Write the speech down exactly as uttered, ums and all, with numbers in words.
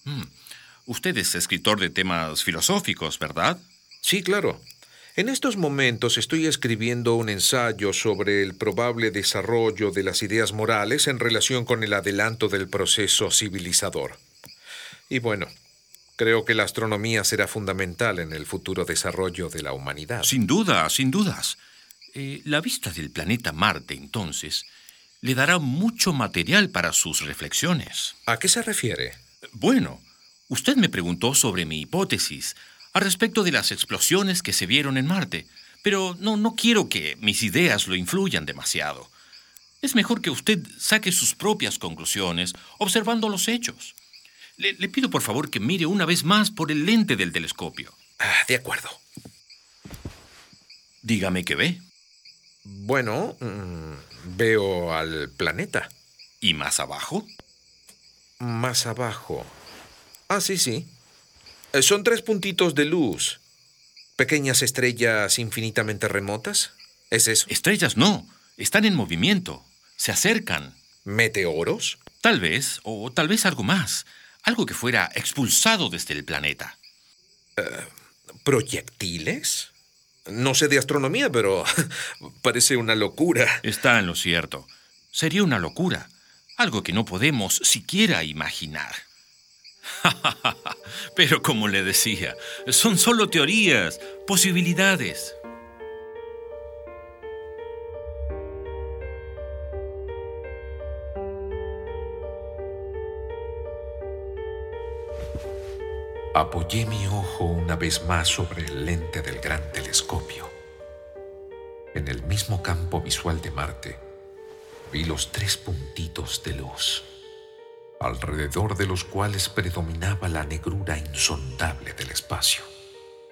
Mm. Usted es escritor de temas filosóficos, ¿verdad? Sí, claro. En estos momentos estoy escribiendo un ensayo sobre el probable desarrollo de las ideas morales en relación con el adelanto del proceso civilizador. Y bueno, creo que la astronomía será fundamental en el futuro desarrollo de la humanidad. Sin duda, sin dudas. Eh, la vista del planeta Marte, entonces, le dará mucho material para sus reflexiones. ¿A qué se refiere? Bueno, usted me preguntó sobre mi hipótesis al respecto de las explosiones que se vieron en Marte, pero no, no quiero que mis ideas lo influyan demasiado. Es mejor que usted saque sus propias conclusiones observando los hechos. Le, le pido por favor que mire una vez más por el lente del telescopio. Ah, de acuerdo. Dígame qué ve. Bueno, mm, veo al planeta. ¿Y más abajo? Más abajo. Ah, sí, sí. Eh, Son tres puntitos de luz. ¿Pequeñas estrellas infinitamente remotas? ¿Es eso? Estrellas no, están en movimiento, se acercan. ¿Meteoros? Tal vez, o tal vez algo más, algo que fuera expulsado desde el planeta. ¿Proyectiles? No sé de astronomía, pero parece una locura. Está en lo cierto. Sería una locura, algo que no podemos siquiera imaginar. Pero como le decía, son solo teorías, posibilidades. Apoyé mi ojo una vez más sobre el lente del gran telescopio. En el mismo campo visual de Marte, vi los tres puntitos de luz, alrededor de los cuales predominaba la negrura insondable del espacio.